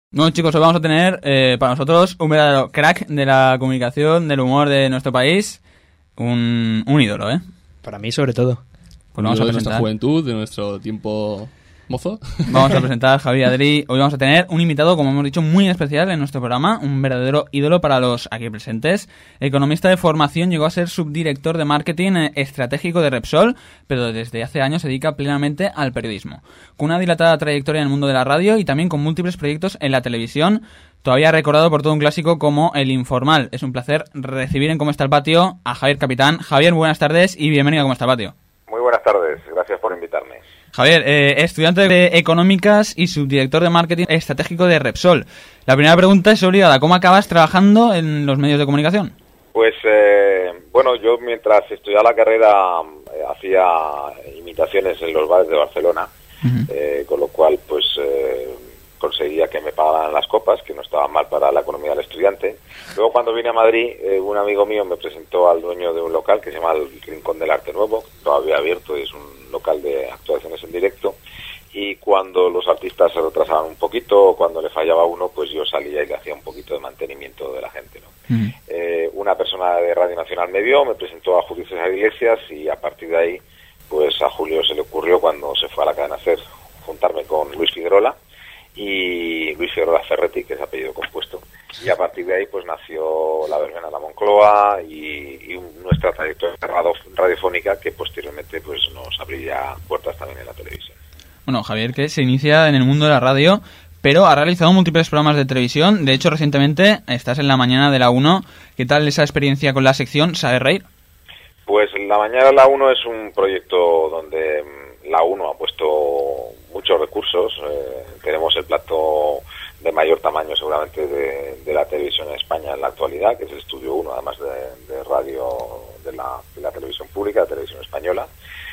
Bueno, chicos, hoy vamos a tener para nosotros un verdadero crack de la comunicación, del humor de nuestro país, un ídolo, ¿eh? Para mí, sobre todo. Pues vamos a de presentar. nuestra juventud, de nuestro tiempo mozo. Vamos a presentar a Javi Adri. Hoy vamos a tener un invitado, como hemos dicho, muy especial en nuestro programa, un verdadero ídolo para los aquí presentes. Economista de formación, llegó a ser subdirector de marketing estratégico de Repsol, pero desde hace años se dedica plenamente al periodismo. Con una dilatada trayectoria en el mundo de la radio y también con múltiples proyectos en la televisión, todavía recordado por todo un clásico como El Informal. Es un placer recibir en Cómo está el Patio a Javier Capitán. Javier, buenas tardes y bienvenido a Cómo está el Patio. Muy buenas tardes, gracias por invitarme. Javier, estudiante de Económicas y subdirector de Marketing Estratégico de Repsol. La primera pregunta es obligada. ¿Cómo acabas trabajando en los medios de comunicación? Pues, bueno, yo mientras estudiaba la carrera hacía imitaciones en los bares de Barcelona, con lo cual, pues, conseguía que me pagaran las copas, que no estaba mal para la economía del estudiante. Luego, cuando vine a Madrid, un amigo mío me presentó al dueño de un local que se llama el Rincón del Arte Nuevo, todavía abierto, y es un local de actuaciones en directo. Y cuando los artistas se retrasaban un poquito, o cuando le fallaba uno, pues yo salía y le hacía un poquito de mantenimiento de la gente, ¿no? Una persona de Radio Nacional me vio, me presentó a Julio César Iglesias, y a partir de ahí, pues a Julio se le ocurrió, cuando se fue a la cadena SER, juntarme con Luis Figuerola, y Luis Figuerola Ferretti, que es apellido compuesto, y a partir de ahí pues nació La Verbena de la Moncloa y nuestra trayectoria radiofónica, que posteriormente pues nos abriría puertas también en la televisión. Bueno, Javier, que se inicia en el mundo de la radio, pero ha realizado múltiples programas de televisión. De hecho, recientemente estás en La Mañana de la 1. ¿Qué tal esa experiencia con la sección ¿Sabe reír? Pues La Mañana de la 1 es un proyecto donde la 1 ha puesto muchos recursos. Tenemos el plato de mayor tamaño seguramente de la televisión en España en la actualidad, que es el Estudio 1, además de radio de la televisión pública, la televisión española.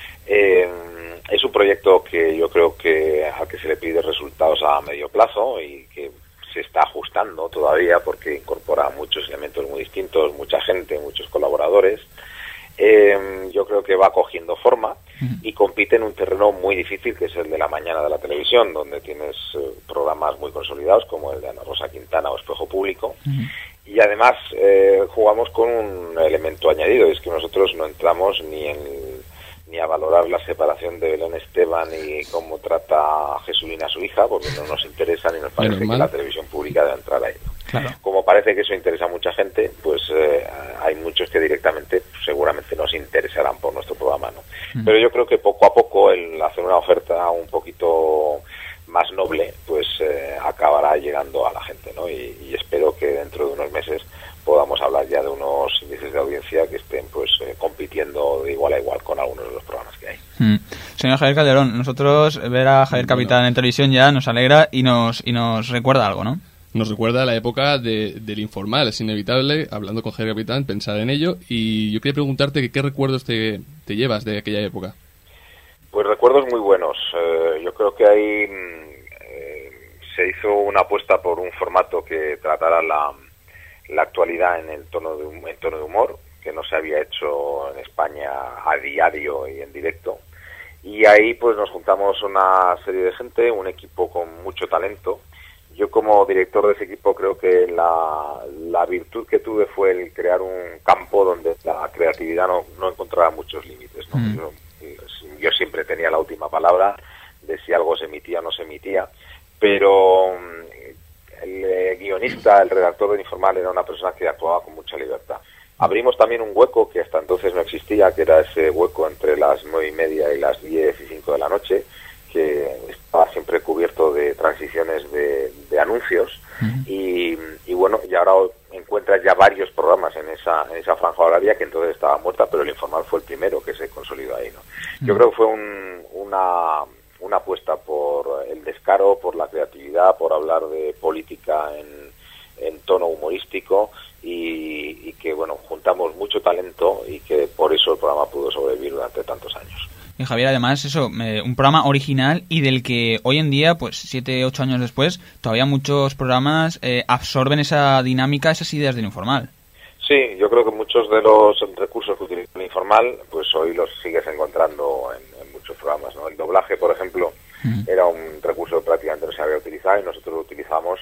Es un proyecto que yo creo que al que se le pide resultados a medio plazo y que se está ajustando todavía porque incorpora muchos elementos muy distintos, mucha gente, muchos colaboradores. Yo creo que va cogiendo forma y compite en un terreno muy difícil, que es el de la mañana de la televisión, donde tienes programas muy consolidados como el de Ana Rosa Quintana o Espejo Público. Y además jugamos con un elemento añadido, es que nosotros no entramos ni a valorar la separación de Belén Esteban y cómo trata a Jesulina, su hija, porque no nos interesa ni nos parece que la televisión pública debe entrar ahí, ¿no? Claro. Como parece que eso interesa a mucha gente, pues hay muchos que directamente seguramente nos interesarán por nuestro programa, ¿no? Pero yo creo que poco a poco el hacer una oferta un poquito más noble, pues acabará llegando a la gente, ¿no? Y espero que dentro de unos meses podamos hablar ya de unos índices de audiencia que estén pues compitiendo de igual a igual con algunos de los programas que hay. Señor Javier Calderón, nosotros ver a Javier Capitán en televisión ya nos alegra y nos recuerda algo, ¿no? Nos recuerda la época del Informal. Es inevitable, hablando con Javier Capitán, pensar en ello. Y yo quería preguntarte qué recuerdos te llevas de aquella época. Pues recuerdos muy buenos. Yo creo que ahí se hizo una apuesta por un formato que tratara la actualidad en tono de humor, que no se había hecho en España a diario y en directo. Y ahí pues nos juntamos una serie de gente, un equipo con mucho talento. Yo como director de ese equipo creo que la virtud que tuve fue el crear un campo donde la creatividad no encontraba muchos límites, ¿no? Yo siempre tenía la última palabra de si algo se emitía o no se emitía, pero el guionista, el redactor del Informal era una persona que actuaba con mucha libertad. Abrimos también un hueco que hasta entonces no existía, que era ese hueco entre las 9:30 y las 10 y 5 de la noche, que estaba siempre cubierto de transiciones de anuncios. Y bueno, y ahora encuentras ya varios programas en esa franja horaria que entonces estaba muerta, pero el Informal fue el primero que se consolidó ahí, ¿no? Yo creo que fue una apuesta por el descaro, por la creatividad, por hablar de política en tono humorístico y que, bueno, juntamos mucho talento y que por eso el programa pudo sobrevivir durante tantos años. Y Javier, además, un programa original y del que hoy en día, pues 7, 8 años después, todavía muchos programas absorben esa dinámica, esas ideas del Informal. Sí, yo creo que muchos de los recursos que utiliza el Informal, pues hoy los sigues encontrando en muchos programas, ¿no? El doblaje, por ejemplo, Era un recurso que prácticamente no se había utilizado y nosotros lo utilizamos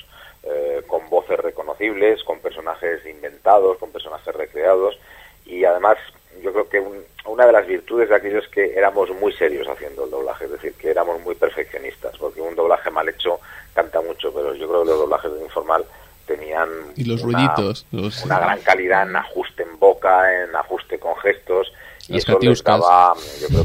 con voces reconocibles, con personajes inventados, con personajes recreados, y además yo creo que una de las virtudes de aquello es que éramos muy serios haciendo el doblaje, es decir, que éramos muy perfeccionistas, porque un doblaje mal hecho canta mucho, pero yo creo que los doblajes de Informal tenían y los ruiditos, una gran calidad en ajuste en boca, en ajuste con gestos, y las eso les catiuscas. daba, yo creo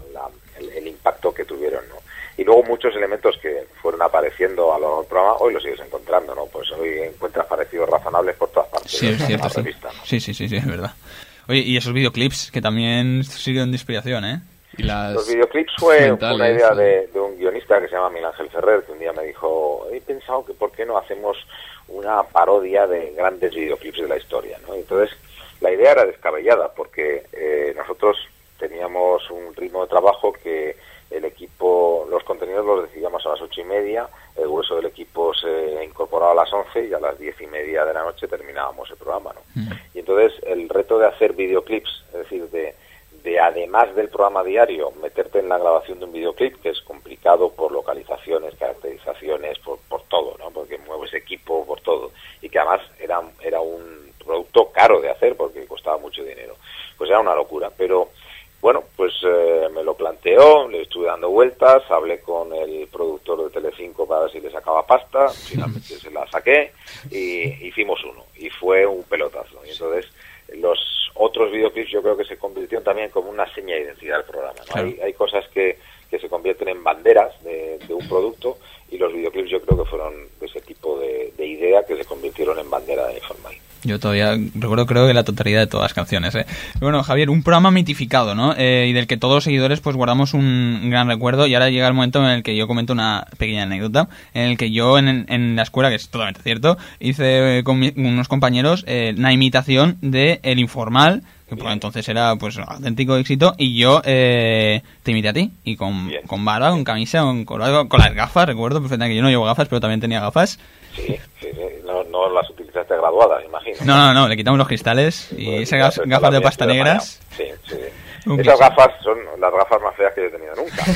que el impacto que tuvieron, ¿no? Y luego muchos elementos que fueron apareciendo a lo largo del programa, hoy los sigues encontrando, ¿no? Pues hoy encuentras parecidos razonables por todas partes. Sí, es cierto, la sí. revista, ¿no? Sí, es verdad. Oye, y esos videoclips que también sirven de inspiración, ¿eh? Y Los videoclips fue una idea sí. de un guionista que se llama Miguel Ángel Ferrer, que un día me dijo, he pensado que por qué no hacemos una parodia de grandes videoclips de la historia, ¿no? Entonces, la idea era descabellada, porque nosotros teníamos un ritmo de trabajo que el equipo, los contenidos los decidíamos a las 8:30, el grueso del equipo se incorporaba a las 11 y a las 10:30 de la noche terminábamos el programa, ¿no? Y entonces el reto de hacer videoclips, es decir, de además del programa diario, meterte en la grabación de un videoclip, que es complicado por localizaciones, caracterizaciones, por todo, ¿no? Porque mueves equipo, por todo, y que además era un producto caro de hacer porque costaba mucho dinero. Pues era una locura, pero bueno, pues me lo planteó, le estuve dando vueltas, hablé con el productor de Telecinco para ver si le sacaba pasta, finalmente se la saqué y hicimos uno, y fue un pelotazo. Y entonces los otros videoclips yo creo que se convirtieron también como una seña de identidad del programa, ¿no? Claro. Hay cosas que se convierten en banderas de un producto, y los videoclips yo creo que fueron de ese tipo de idea que se convirtieron en bandera de Informal. Yo todavía recuerdo, creo que la totalidad de todas las canciones, ¿eh? Bueno, Javier, un programa mitificado, ¿no? Y del que todos los seguidores pues guardamos un gran recuerdo, y ahora llega el momento en el que yo comento una pequeña anécdota, en el que yo en la escuela, que es totalmente cierto, hice con unos compañeros una imitación de El Informal, que por entonces era pues un auténtico éxito, y yo te imité a ti, y con barba, con camisa, con las gafas, recuerdo perfectamente que yo no llevo gafas, pero también tenía gafas. Sí. No las utilizaste graduadas, imagino. No, le quitamos los cristales y Pues esas gafas de pasta negras. Sí. Esas gafas son las gafas más feas que yo he tenido nunca.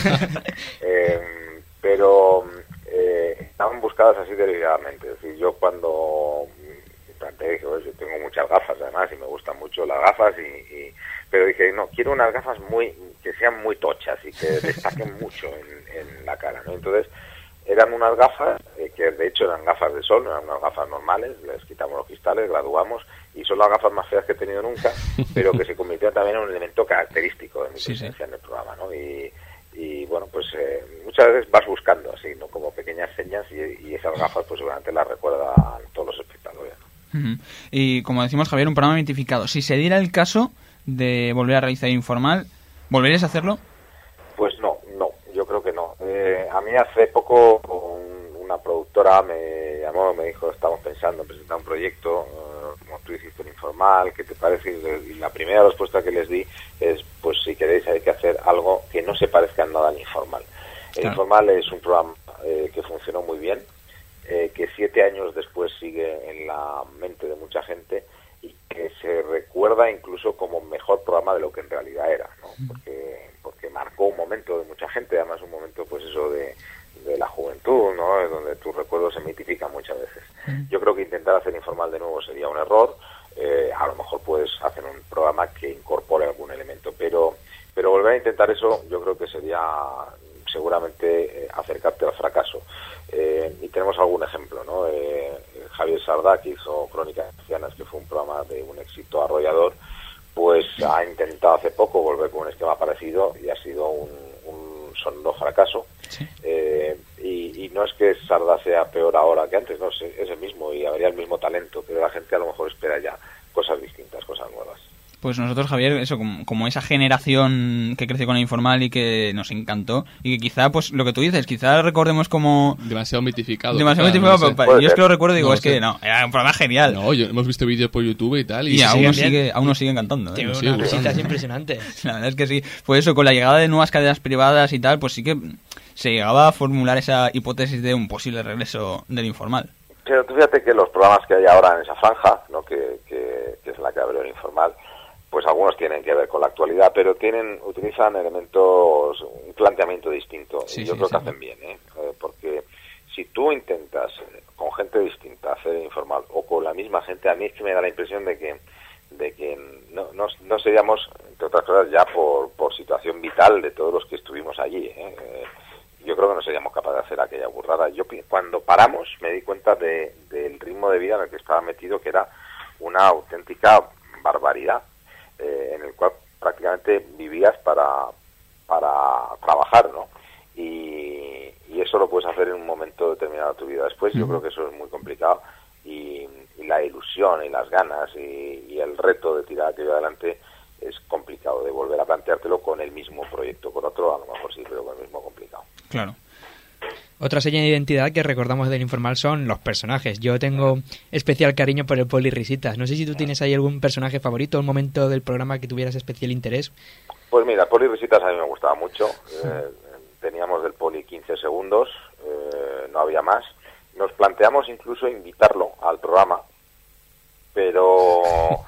Pero estaban buscadas así deliberadamente. Es decir, yo cuando planteé, dije, yo tengo muchas gafas además y me gustan mucho las gafas, pero dije, no, quiero unas gafas que sean muy tochas y que destaquen mucho en la cara, ¿no? Entonces, eran unas gafas que de hecho eran gafas de sol, no eran unas gafas normales, les quitamos los cristales, graduamos, y son las gafas más feas que he tenido nunca, pero que se convirtieron también en un elemento característico de mi presencia en el programa, ¿no? Y bueno, pues muchas veces vas buscando así, ¿no? Como pequeñas señas, y esas gafas pues seguramente las recuerdan todos los espectadores, ¿no? Y como decimos, Javier, un programa mitificado. Si se diera el caso de volver a realizar Informal, ¿volverías a hacerlo? Pues no, yo creo que no. A mí hace poco una productora me llamó, me dijo, estamos pensando en presentar un proyecto, como tú hiciste en Informal, ¿qué te parece? Y la primera respuesta que les di es, pues si queréis hay que hacer algo que no se parezca en nada al Informal. El Informal es un programa que funcionó muy bien, que 7 años después sigue en la mente de mucha gente y que se recuerda incluso como mejor programa de lo que en realidad era, ¿no? Porque marcó un momento de mucha gente, además un momento pues eso de la juventud, ¿no? Donde tus recuerdos se mitifican muchas veces. Yo creo que intentar hacer Informal de nuevo sería un error. A lo mejor puedes hacer un programa que incorpore algún elemento, pero volver a intentar eso yo creo que sería seguramente acercarte al fracaso. Y tenemos algún ejemplo, ¿no? Javier Sardá, que hizo Crónicas Ancianas, que fue un programa de un éxito arrollador, pues ha intentado hace poco volver con un esquema parecido y ha sido un sonoro fracaso. Sí. Y no es que Sardá sea peor ahora que antes, no, es el mismo y habría el mismo talento, pero la gente a lo mejor espera ya cosas distintas, cosas nuevas. Pues nosotros, Javier, eso como esa generación que creció con el Informal y que nos encantó, y que quizá, pues lo que tú dices, quizá recordemos como... Demasiado mitificado. Demasiado mitificado, no sé. Pero yo es que lo recuerdo y digo, que no, era un programa genial. No, hemos visto vídeos por YouTube y tal. Y aún nos sigue encantando. Tiene unas visitas impresionantes. La verdad es que sí. Pues eso, con la llegada de nuevas cadenas privadas y tal, pues sí que se llegaba a formular esa hipótesis de un posible regreso del Informal. Pero tú fíjate que los programas que hay ahora en esa franja, ¿no? que es la que abrió el Informal, pues algunos tienen que ver con la actualidad, pero utilizan elementos, un planteamiento distinto. Sí, y yo sí, creo sí. que hacen bien, porque si tú intentas con gente distinta hacer informal o con la misma gente, a mí es que me da la impresión de que no seríamos, entre otras cosas, ya por situación vital de todos los que estuvimos allí. Yo creo que no seríamos capaces de hacer aquella burrada. Yo cuando paramos me di cuenta del ritmo de vida en el que estaba metido, que era una auténtica barbaridad, en el cual prácticamente vivías para trabajar, ¿no? Y eso lo puedes hacer en un momento determinado de tu vida. Después yo creo que eso es muy complicado y la ilusión y las ganas y el reto de tirar aquello adelante es complicado, de volver a planteártelo con el mismo proyecto. Con otro a lo mejor sí, pero con el mismo complicado. Claro. Otra seña de identidad que recordamos del Informal son los personajes. Yo tengo especial cariño por el Poli Risitas. No sé si tú tienes ahí algún personaje favorito, un momento del programa que tuvieras especial interés. Pues mira, Poli Risitas a mí me gustaba mucho. Teníamos del Poli 15 segundos, no había más. Nos planteamos incluso invitarlo al programa, pero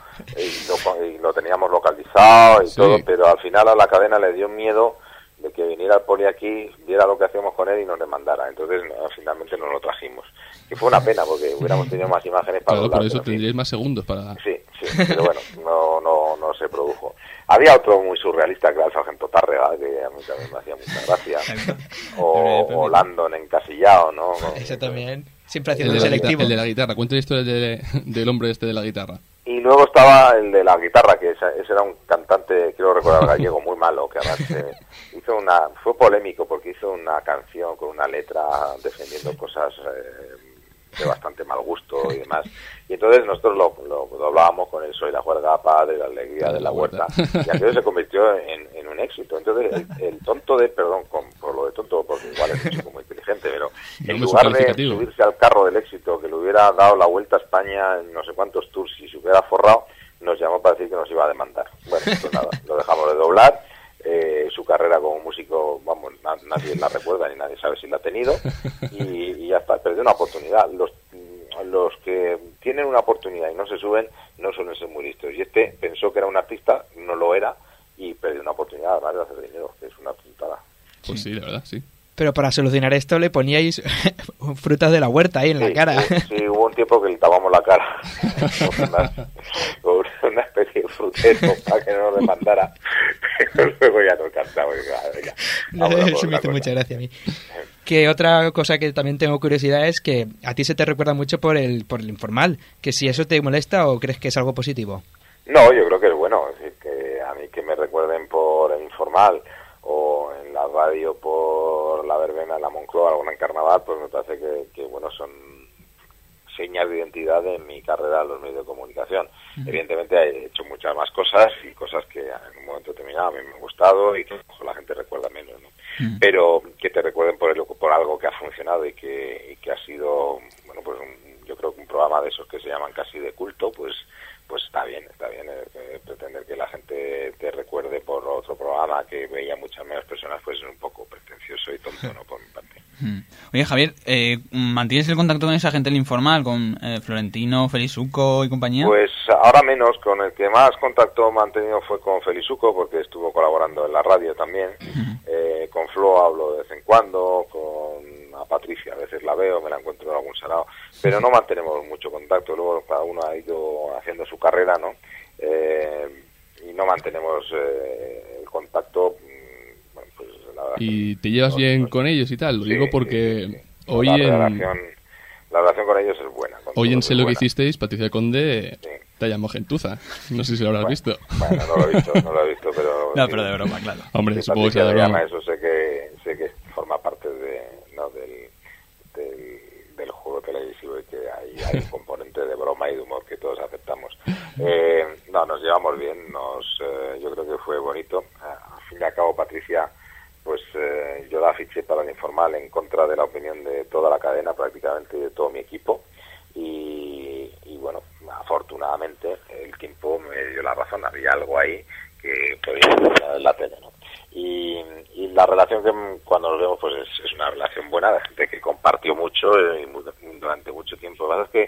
y lo teníamos localizado y Sí. todo, pero al final a la cadena le dio miedo de que viniera el Poli aquí, viera lo que hacíamos con él y nos demandara. Entonces finalmente nos lo trajimos. Y fue una pena porque hubiéramos tenido más imágenes para Claro, hablar, por eso pero en fin. tendríais más segundos para... Sí, pero bueno, no se produjo. Había otro muy surrealista, que era el Sargento Tárrega, que a mí también me hacía mucha gracia. O Landon encasillado, ¿no? Eso también. Siempre El haciendo de, selectivo. el de la guitarra. Cuenta la historia del hombre este de la guitarra. Y luego estaba el de la guitarra, que ese era un cantante, quiero recordar, gallego, muy malo, que además fue polémico porque hizo una canción con una letra defendiendo cosas de bastante mal gusto y demás. Y entonces nosotros lo doblábamos con el Soy la juerga de la alegría de la huerta. Y aquello se convirtió en un éxito. Entonces el tonto perdón por lo de tonto, porque igual es un chico muy inteligente, pero No, en es lugar de calificativo. subirse al carro del éxito, que le hubiera dado la vuelta a España en no sé cuántos tours y se hubiera forrado, nos llamó para decir que nos iba a demandar. Bueno, pues nada, lo dejamos de doblar. Su carrera como músico, vamos, nadie la recuerda ni nadie sabe si la ha tenido, y ya está, perdió una oportunidad. Los que tienen una oportunidad y no se suben no suelen ser muy listos, y este pensó que era un artista, no lo era, y perdió una oportunidad además de hacer dinero, que es una puntada. Pues sí, la verdad, sí. Pero para solucionar esto le poníais frutas de la huerta ahí en la cara. Sí, hubo un tiempo que le tapamos la cara con una especie de frutero para que no nos demandara, pero luego ya nos cantamos. Eso me hizo mucha gracia a mí. Que otra cosa que también tengo curiosidad es que a ti se te recuerda mucho por el informal, que si eso te molesta o crees que es algo positivo. No, yo creo que es bueno, es decir, que a mí que me recuerden por el informal o en la radio por la verbena de la Moncloa, alguna en carnaval, pues me parece que bueno, son señas de identidad de mi carrera en los medios de comunicación. Evidentemente he hecho muchas más cosas y cosas que en un momento determinado a mí me han gustado y que la gente recuerda menos, ¿no? Pero que te recuerden por algo que ha funcionado y que ha sido, bueno, pues yo creo que un programa de esos que se llaman casi de culto, pues está bien pretender que la gente te recuerde por otro programa que veía muchas menos personas, pues es un poco pretencioso y tonto, ¿no? Por mi parte. Oye, Javier, ¿mantienes el contacto con esa gente del informal, con Florentino, Felizuco y compañía? Pues ahora menos, con el que más contacto he mantenido fue con Felizuco, porque estuvo colaborando en la radio también. Con Flo hablo de vez en cuando, a Patricia a veces la veo, me la encuentro en algún sarao, pero no mantenemos mucho contacto. Luego cada uno ha ido haciendo su carrera, ¿no? Y no mantenemos el contacto. Bueno, pues la verdad. ¿Y te llevas bien con ellos y tal? Lo digo porque sí. hoy La relación con ellos es buena. Hoy en Sé lo que buena. hicisteis, Patricia Conde te llamó gentuza. No sé si lo habrás visto. Bueno, no lo he visto, pero... No, pero de broma, claro. Hombre, Si supongo que Patricia sea de le llama, broma. eso sé que forma parte del juego televisivo y que hay un componente de broma y de humor que todos aceptamos. No, nos llevamos bien, yo creo que fue bonito. Al fin y al cabo, Patricia, pues yo la fiché para el informal en contra de la opinión de toda la cadena prácticamente y de todo mi equipo, y bueno, afortunadamente el tiempo me dio la razón, había algo ahí que podía valer la pena, ¿no? Y la relación que cuando nos vemos pues es una relación buena, de gente que compartió mucho durante mucho tiempo. La verdad es que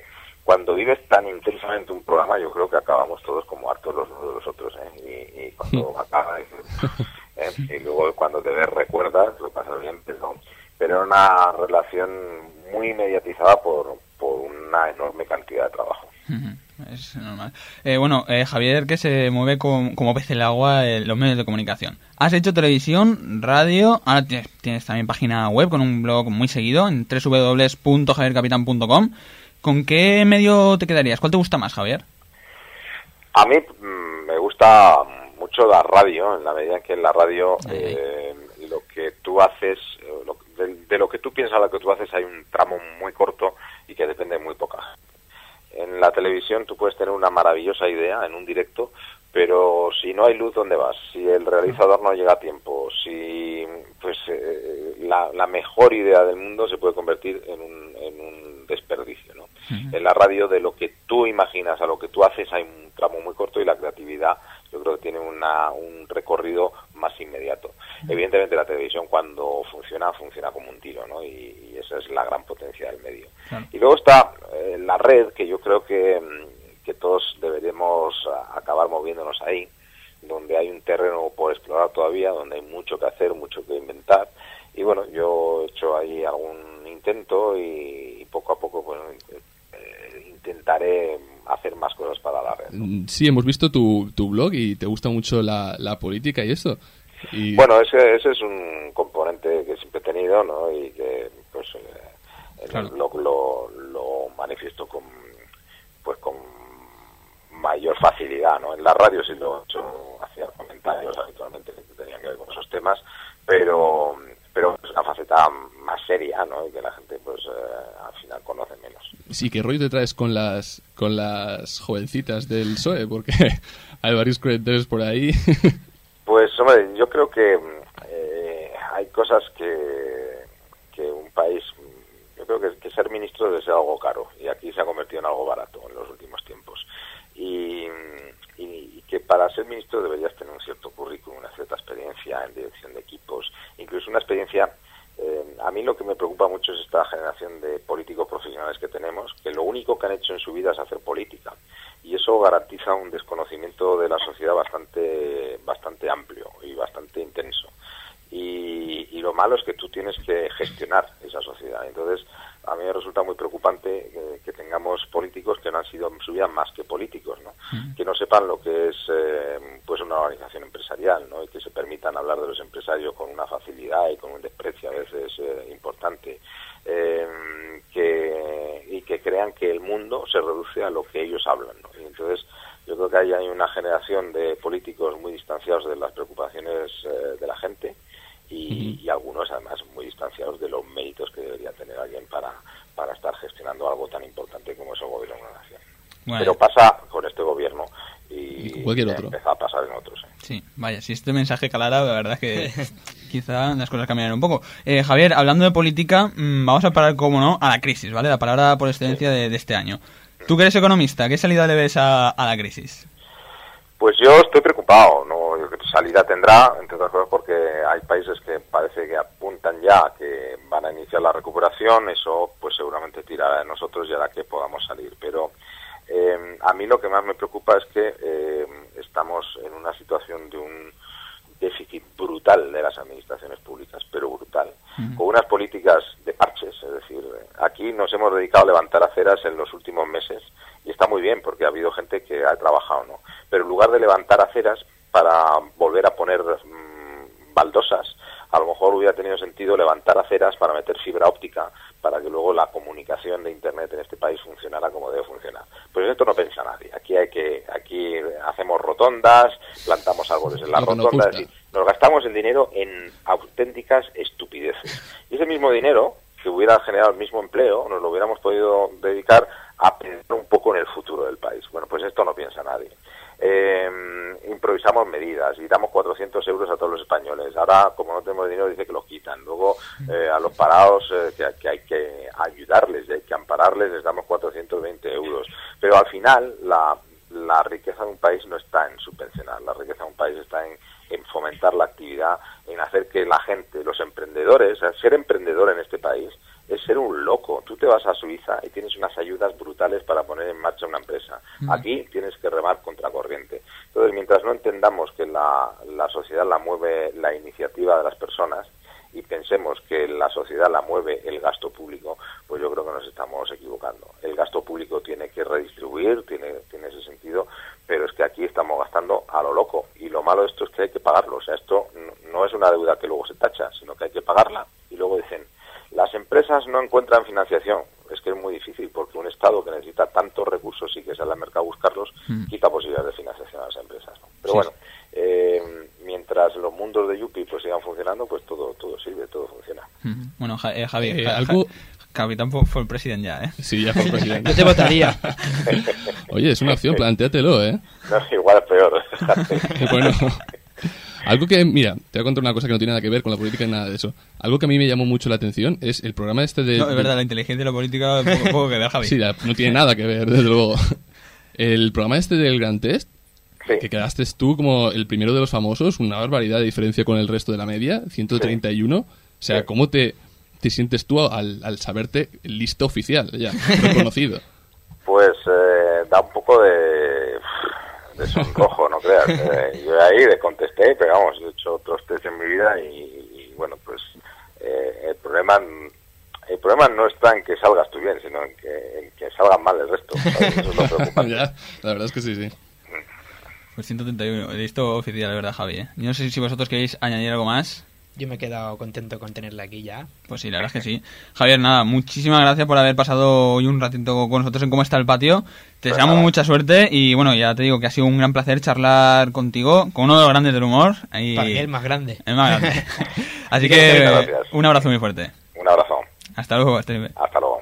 cuando vives tan intensamente un programa, yo creo que acabamos todos como hartos los unos de los otros, ¿eh? Y cuando acaba, y luego cuando te ves recuerdas, lo pasas bien, pero era una relación muy mediatizada por una enorme cantidad de trabajo. Es normal. Javier, que se mueve como pez en el agua en los medios de comunicación. Has hecho televisión, radio, ahora tienes también página web con un blog muy seguido en www.javiercapitan.com. ¿Con qué medio te quedarías? ¿Cuál te gusta más, Javier? A mí me gusta mucho la radio, en la medida en que en la radio lo que tú haces, de lo que tú piensas a lo que tú haces hay un tramo muy corto y que depende de muy poca. En la televisión tú puedes tener una maravillosa idea en un directo, pero si no hay luz, ¿dónde vas? Si el realizador no llega a tiempo, si la mejor idea del mundo se puede convertir en un desperdicio, ¿no? En la radio, de lo que tú imaginas a lo que tú haces hay un tramo muy corto y la creatividad yo creo que tiene un recorrido más inmediato. Evidentemente la televisión cuando funciona como un tiro, ¿no? Y esa es la gran potencia del medio. Claro. Y luego está la red, que yo creo que todos deberíamos acabar moviéndonos ahí, donde hay un terreno por explorar todavía, donde hay mucho que hacer, mucho que inventar. Y bueno, yo he hecho ahí algún intento y poco a poco pues intentaré hacer más cosas para la red, ¿no? Sí, hemos visto tu blog y te gusta mucho la política y eso. Y... Bueno, ese es un componente que siempre he tenido, ¿no? Y que pues en el blog lo manifiesto con mayor facilidad, ¿no? En la radio sí lo he hecho, hacía comentarios habitualmente que tenían que ver con esos temas, pero es una faceta más seria, ¿no? Y que la gente pues al final conoce menos. Sí, ¿qué rollo te traes con las jovencitas del PSOE? Porque hay varios comentarios por ahí. Pues, hombre, yo creo que hay cosas que un país... Yo creo que ser ministro debe ser algo caro, y aquí se ha convertido en algo barato en los últimos tiempos. Y que para ser ministro deberías tener un cierto currículum, una cierta experiencia en dirección de equipos, incluso una experiencia... a mí lo que me preocupa mucho es esta generación de políticos profesionales que tenemos, que lo único que han hecho en su vida es hacer política, y eso garantiza un desconocimiento de la sociedad bastante amplio y bastante intenso. Y lo malo es que tú tienes que gestionar esa sociedad. Entonces, a mí me resulta muy preocupante que tengamos políticos que no han sido en su vida más que políticos, ¿no? Que no sepan lo que es pues una organización empresarial, ¿no? Y que se permitan hablar de los empresarios con una facilidad y con un desprecio a veces importante. Y que crean que el mundo se reduce a lo que ellos hablan, ¿no? Y entonces yo creo que ahí hay una generación de políticos muy distanciados de las preocupaciones de la gente y algunos además muy distanciados de los méritos que debería tener alguien para estar gestionando algo tan importante como es el gobierno de una nación. Bueno. Pero pasa con este gobierno y cualquier otro. Empieza a pasar en otros. Sí, vaya, si este mensaje calara, la verdad que quizá las cosas cambiarán un poco. Javier, hablando de política, vamos a parar, como no, a la crisis, ¿vale? La palabra por excelencia de este año. Tú que eres economista, ¿qué salida le ves a la crisis? Pues yo estoy preocupado, ¿no? Yo creo que salida tendrá, entre otras cosas porque hay países que parece que apuntan ya que van a iniciar la recuperación, eso pues seguramente tirará de nosotros y hará que podamos salir. Pero a mí lo que más me preocupa es que estamos en una situación de un déficit brutal de las administraciones públicas, pero brutal, con unas políticas de parches, es decir, aquí nos hemos dedicado a levantar aceras en los últimos meses y está muy bien porque ha habido gente que ha trabajado, ¿no? Pero en lugar de levantar aceras para volver a poner baldosas, a lo mejor hubiera tenido sentido levantar aceras para meter fibra óptica para que luego la comunicación de Internet en este país funcionara como debe funcionar. Pues esto no piensa nadie. Aquí hacemos rotondas, plantamos árboles en las rotondas, es decir, nos gastamos el dinero en auténticas estupideces. Y ese mismo dinero, que hubiera generado el mismo empleo, nos lo hubiéramos podido dedicar a pensar un poco en el futuro del país. Bueno, pues esto no piensa nadie. Improvisamos medidas y damos 400 euros a todos los españoles. Ahora, como no tenemos dinero, dice que los quitan. Luego, a los parados, que hay que ayudarles y hay que ampararles, les damos 420 euros. Pero al final, la riqueza de un país no está en subvencionar. La riqueza de un país está en fomentar la actividad, en hacer que la gente, los emprendedores, ser emprendedor en este país es ser un loco. Tú te vas a Suiza y tienes unas ayudas brutales para poner en marcha una empresa. Aquí tienes que remar contracorriente. Entonces, mientras no entendamos que la sociedad la mueve la iniciativa de las personas y pensemos que la sociedad la mueve el gasto público, pues yo creo que nos estamos equivocando. El gasto público tiene que redistribuir, tiene ese sentido, pero es que aquí estamos gastando a lo loco. Y lo malo de esto es que hay que pagarlo. O sea, esto no es una deuda que luego se tacha, sino que hay que pagarla. Y luego dicen, las empresas no encuentran financiación. Es que es muy difícil, porque un Estado que necesita tantos recursos y que sale al mercado a buscarlos, quita posibilidades de financiación a las empresas, ¿no? Pero bueno, mientras los mundos de Yupi pues sigan funcionando, pues todo sirve, todo funciona. Bueno, Javi, algo... Capitán fue el presidente ya, ¿eh? Sí, ya fue el presidente. Yo te votaría. Oye, es una opción, plantéatelo, ¿eh? No, igual es peor. Bueno... Algo que, mira, te voy a contar una cosa que no tiene nada que ver con la política ni nada de eso. Algo que a mí me llamó mucho la atención es el programa este de... No, es verdad, la inteligencia y la política poco que ver, Javi. Sí, no tiene nada que ver, desde luego. El programa este del Gran Test, Sí. que quedaste tú como el primero de los famosos, una barbaridad de diferencia con el resto de la media, 131. O sea, Sí. ¿cómo te sientes tú al saberte listo oficial, ya, reconocido? Pues da un poco de sonrojo, no creas. Yo ahí le contesté, pero vamos, he hecho otros test en mi vida y bueno, pues el problema no está en que salgas tú bien, sino en que salgan mal el resto, ¿sabes? Eso es lo preocupante. Ya, la verdad es que sí, sí. Pues 131, listo oficial, de verdad, Javi, ¿eh? Yo no sé si vosotros queréis añadir algo más. Yo me he quedado contento con tenerla aquí ya. Pues sí, la verdad es que sí. Javier, nada, muchísimas gracias por haber pasado hoy un ratito con nosotros en Cómo está el patio. Te deseamos mucha suerte y bueno, ya te digo que ha sido un gran placer charlar contigo, con uno de los grandes del humor. Y... Para mí el más grande. El más grande. Así Muchas que gracias. un abrazo muy fuerte. Un abrazo. Hasta luego. Hasta luego.